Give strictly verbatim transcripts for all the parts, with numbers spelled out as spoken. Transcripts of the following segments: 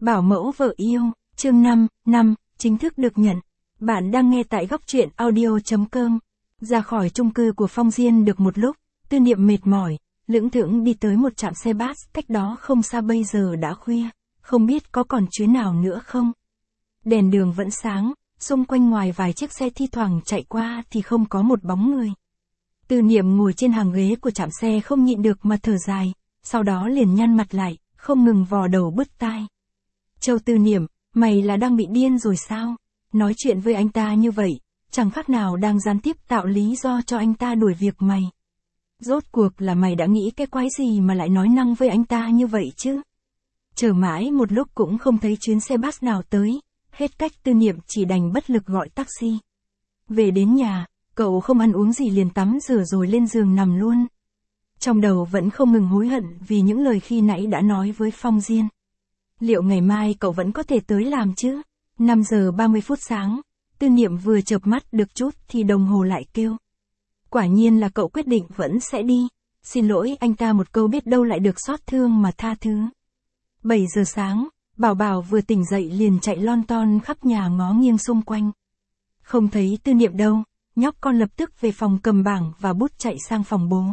Bảo mẫu vợ yêu, chương năm, năm, chính thức được nhận. Bạn đang nghe tại góc truyện audio.com. Ra khỏi chung cư của Phong Diên được một lúc, Tư Niệm mệt mỏi, lững thững đi tới một trạm xe bus, cách đó không xa. Bây giờ đã khuya, không biết có còn chuyến nào nữa không. Đèn đường vẫn sáng, xung quanh ngoài vài chiếc xe thi thoảng chạy qua thì không có một bóng người. Tư Niệm ngồi trên hàng ghế của trạm xe không nhịn được mà thở dài, sau đó liền nhăn mặt lại, không ngừng vò đầu bứt tai. Châu Tư Niệm, mày là đang bị điên rồi sao? Nói chuyện với anh ta như vậy, chẳng khác nào đang gián tiếp tạo lý do cho anh ta đuổi việc mày. Rốt cuộc là mày đã nghĩ cái quái gì mà lại nói năng với anh ta như vậy chứ? Chờ mãi một lúc cũng không thấy chuyến xe bus nào tới, hết cách Tư Niệm chỉ đành bất lực gọi taxi. Về đến nhà, cậu không ăn uống gì liền tắm rửa rồi lên giường nằm luôn. Trong đầu vẫn không ngừng hối hận vì những lời khi nãy đã nói với Phong Diên. Liệu ngày mai cậu vẫn có thể tới làm chứ? năm giờ ba mươi phút sáng, Tư Niệm vừa chợp mắt được chút thì đồng hồ lại kêu. Quả nhiên là cậu quyết định vẫn sẽ đi. Xin lỗi anh ta một câu biết đâu lại được xót thương mà tha thứ. bảy giờ sáng, Bảo Bảo vừa tỉnh dậy liền chạy lon ton khắp nhà ngó nghiêng xung quanh. Không thấy Tư Niệm đâu, nhóc con lập tức về phòng cầm bảng và bút chạy sang phòng bố.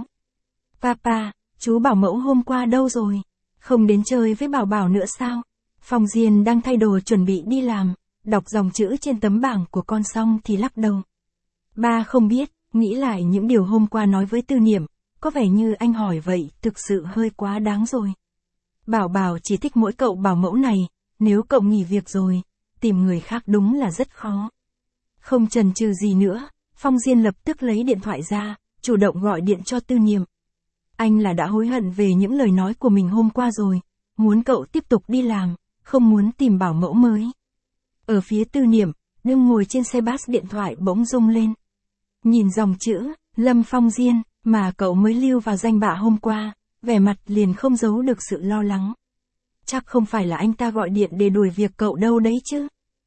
Papa, chú Bảo mẫu hôm qua đâu rồi? Không đến chơi với Bảo Bảo nữa sao? Phong Diên đang thay đồ chuẩn bị đi làm, đọc dòng chữ trên tấm bảng của con xong thì lắc đầu. Ba không biết, nghĩ lại những điều hôm qua nói với Tư Niệm, có vẻ như anh hỏi vậy thực sự hơi quá đáng rồi. Bảo Bảo chỉ thích mỗi cậu bảo mẫu này, nếu cậu nghỉ việc rồi, tìm người khác đúng là rất khó. Không chần chừ gì nữa, Phong Diên lập tức lấy điện thoại ra, chủ động gọi điện cho Tư Niệm. Anh là đã hối hận về những lời nói của mình hôm qua rồi, muốn cậu tiếp tục đi làm, không muốn tìm bảo mẫu mới. Ở phía Tư Niệm, đương ngồi trên xe bus điện thoại bỗng rung lên. Nhìn dòng chữ, Lâm Phong Diên, mà cậu mới lưu vào danh bạ hôm qua, vẻ mặt liền không giấu được sự lo lắng. Chắc không phải là anh ta gọi điện để đuổi việc cậu đâu đấy chứ.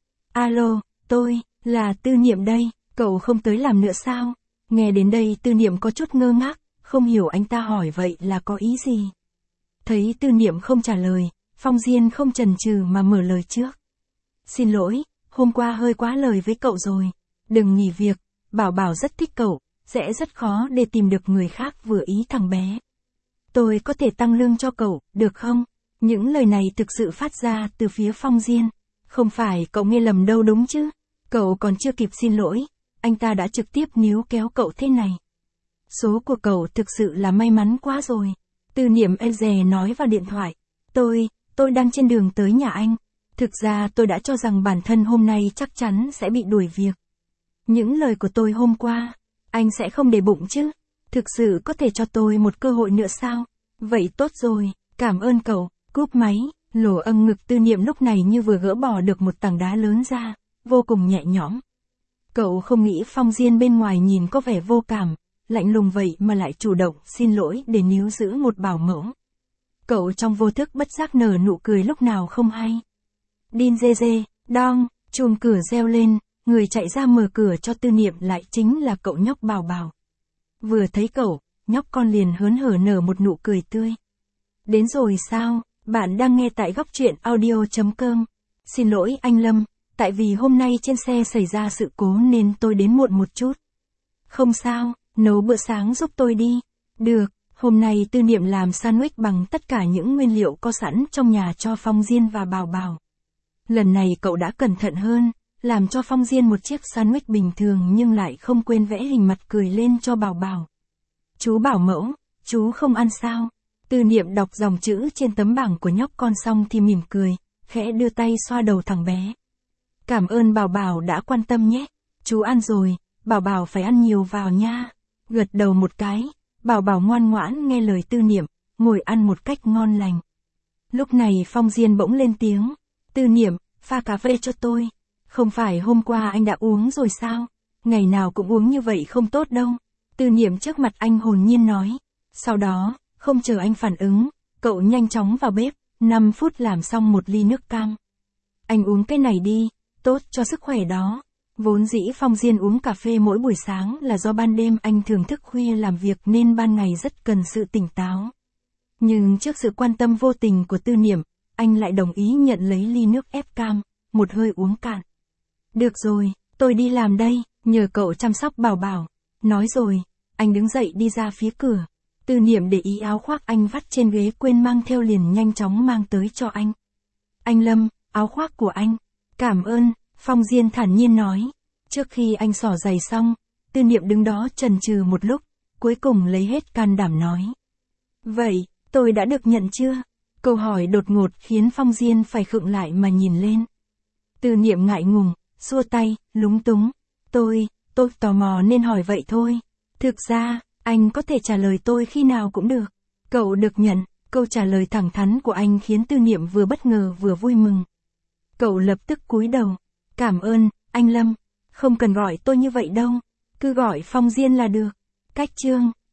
Alo, tôi, là Tư Niệm đây, cậu không tới làm nữa sao? Nghe đến đây Tư Niệm có chút ngơ ngác, không hiểu anh ta hỏi vậy là có ý gì. Thấy Tư Niệm không trả lời, Phong Diên không chần chừ mà mở lời trước. Xin lỗi, hôm qua hơi quá lời với cậu rồi. Đừng nghỉ việc, Bảo Bảo rất thích cậu, sẽ rất khó để tìm được người khác vừa ý thằng bé. Tôi có thể tăng lương cho cậu, được không? Những lời này thực sự phát ra từ phía Phong Diên. Không phải cậu nghe lầm đâu đúng chứ? Cậu còn chưa kịp xin lỗi, anh ta đã trực tiếp níu kéo cậu thế này. Số của cậu thực sự là may mắn quá rồi. Tư Niệm e dè nói vào điện thoại. Tôi, tôi đang trên đường tới nhà anh. Thực ra tôi đã cho rằng bản thân hôm nay chắc chắn sẽ bị đuổi việc. Những lời của tôi hôm qua, anh sẽ không để bụng chứ? Thực sự có thể cho tôi một cơ hội nữa sao? Vậy tốt rồi, cảm ơn cậu. Cúp máy, lỗ âng ngực Tư Niệm lúc này như vừa gỡ bỏ được một tảng đá lớn ra, vô cùng nhẹ nhõm. Cậu không nghĩ Phong Diên bên ngoài nhìn có vẻ vô cảm, lạnh lùng vậy mà lại chủ động xin lỗi để níu giữ một bảo mẫu. Cậu trong vô thức bất giác nở nụ cười lúc nào không hay. Đin dê dê, đong, chùm cửa reo lên, người chạy ra mở cửa cho Tư Niệm lại chính là cậu nhóc Bảo Bảo. Vừa thấy cậu, nhóc con liền hớn hở nở một nụ cười tươi. Đến rồi sao, bạn đang nghe tại góc truyện audio.com. Xin lỗi anh Lâm, tại vì hôm nay trên xe xảy ra sự cố nên tôi đến muộn một chút. Không sao, nấu bữa sáng giúp tôi đi. Được, hôm nay Tư Niệm làm sandwich bằng tất cả những nguyên liệu có sẵn trong nhà cho Phong Diên và Bảo Bảo. Lần này cậu đã cẩn thận hơn, làm cho Phong Diên một chiếc sandwich bình thường nhưng lại không quên vẽ hình mặt cười lên cho Bảo Bảo. Chú bảo mẫu, chú không ăn sao? Tư Niệm đọc dòng chữ trên tấm bảng của nhóc con xong thì mỉm cười, khẽ đưa tay xoa đầu thằng bé. Cảm ơn Bảo Bảo đã quan tâm nhé. Chú ăn rồi, Bảo Bảo phải ăn nhiều vào nha. Gật đầu một cái, Bảo Bảo ngoan ngoãn nghe lời Tư Niệm, ngồi ăn một cách ngon lành. Lúc này Phong Diên bỗng lên tiếng. Tư Niệm, pha cà phê cho tôi. Không phải hôm qua anh đã uống rồi sao? Ngày nào cũng uống như vậy không tốt đâu. Tư Niệm trước mặt anh hồn nhiên nói. Sau đó, không chờ anh phản ứng, cậu nhanh chóng vào bếp, năm phút làm xong một ly nước cam. Anh uống cái này đi, tốt cho sức khỏe đó. Vốn dĩ Phong Diên uống cà phê mỗi buổi sáng là do ban đêm anh thường thức khuya làm việc nên ban ngày rất cần sự tỉnh táo. Nhưng trước sự quan tâm vô tình của Tư Niệm, anh lại đồng ý nhận lấy ly nước ép cam, một hơi uống cạn. Được rồi, tôi đi làm đây, nhờ cậu chăm sóc Bảo Bảo. Nói rồi, anh đứng dậy đi ra phía cửa. Tư Niệm để ý áo khoác anh vắt trên ghế quên mang theo liền nhanh chóng mang tới cho anh. Anh Lâm, áo khoác của anh. Cảm ơn, Phong Diên thản nhiên nói. Trước khi anh xỏ giày xong, Tư Niệm đứng đó chần chừ một lúc, cuối cùng lấy hết can đảm nói. Vậy, tôi đã được nhận chưa? Câu hỏi đột ngột khiến Phong Diên phải khựng lại mà nhìn lên. Tư Niệm ngại ngùng, xua tay, lúng túng. Tôi, tôi tò mò nên hỏi vậy thôi. Thực ra, anh có thể trả lời tôi khi nào cũng được. Cậu được nhận, câu trả lời thẳng thắn của anh khiến Tư Niệm vừa bất ngờ vừa vui mừng. Cậu lập tức cúi đầu. Cảm ơn, anh Lâm. Không cần gọi tôi như vậy đâu. Cứ gọi Phong Diên là được. Cách chương